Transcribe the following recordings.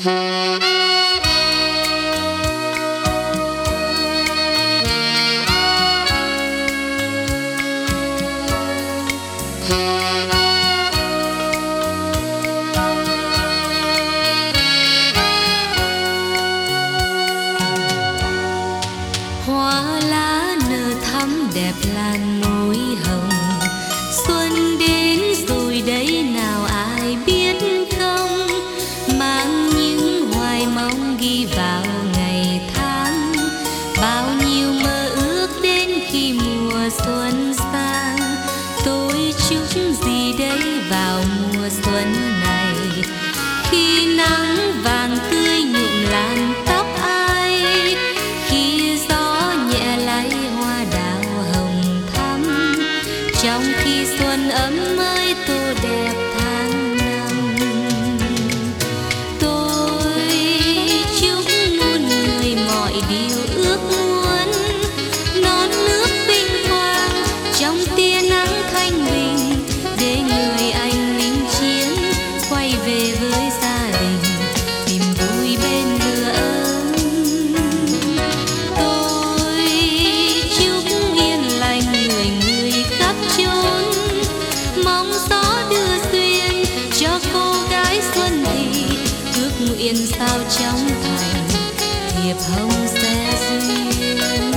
Hoa lá nở thắm đẹp làn môi hồng, xuân đến rồi đấy nào ai biết không, mang những hoài mong ghi vào ngày tháng, bao nhiêu mơ ước đến khi mùa xuân sang. Tôi chúc gì đấy vào mùa xuân này, khi nắng vàng tươi nhuộm làn tóc ai, khi gió nhẹ lay hoa đào hồng thắm, trong khi xuân ấm mới tô đẹp tháng năm. Tôi chúc muôn người mọi điều ước muốn, non nước vinh quang trong tia nắng thanh bình, để người anh lính chiến quay về với gia đình, tìm vui bên lửa ấm. Tôi chúc yên lành người người khắp chốn, mong gió đưa duyên cho cô gái xuân thì, ước nguyện sao trong thành thiệp hồng sẽ duyên.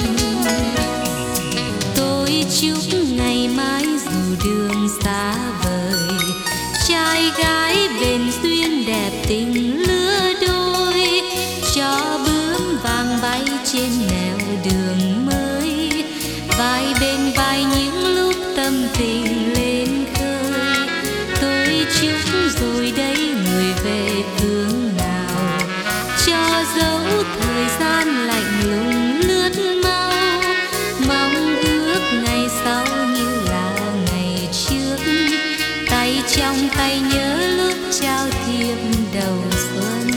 Tôi chúc ngày mai dù đường xa vời, trai gái bền duyên đẹp tình lứa đôi, cho bướm vàng bay trên nẻo đường mới, vai bên vai những lúc tâm tình lên khơi. Tôi chúc rồi đấy người về phương nào, cho dấu thời gian lạnh lùng lướt mau, mong ước ngày sau như là ngày trước, tay trong tay nhớ lúc trao thiệp đầu xuân.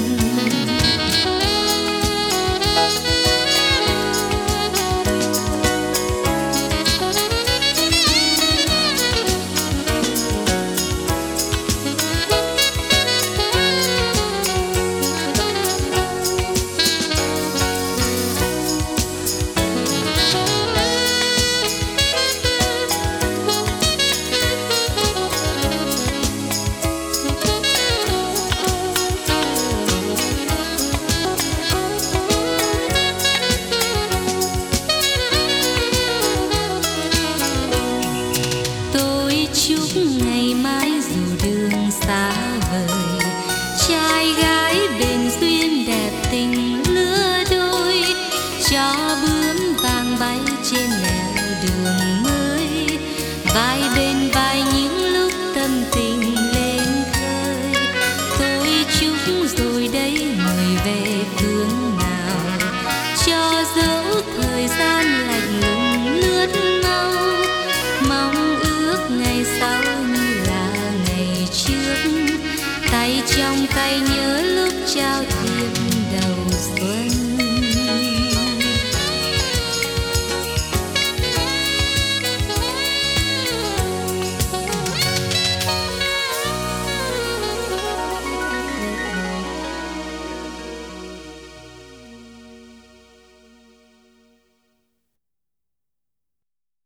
Chúc ngày mai dù đường xa vời, trai gái bền duyên đẹp tình lứa đôi, cho bướm vàng bay trên nẻo đường mới, vai bên vai những lúc tâm tình lên khơi. Tôi chúc rồi đấy người về phương nào, cho dấu thời gian lạnh lùng lướt mau, mong ước ngày sau như là ngày trước, tay trong tay nhớ lúc trao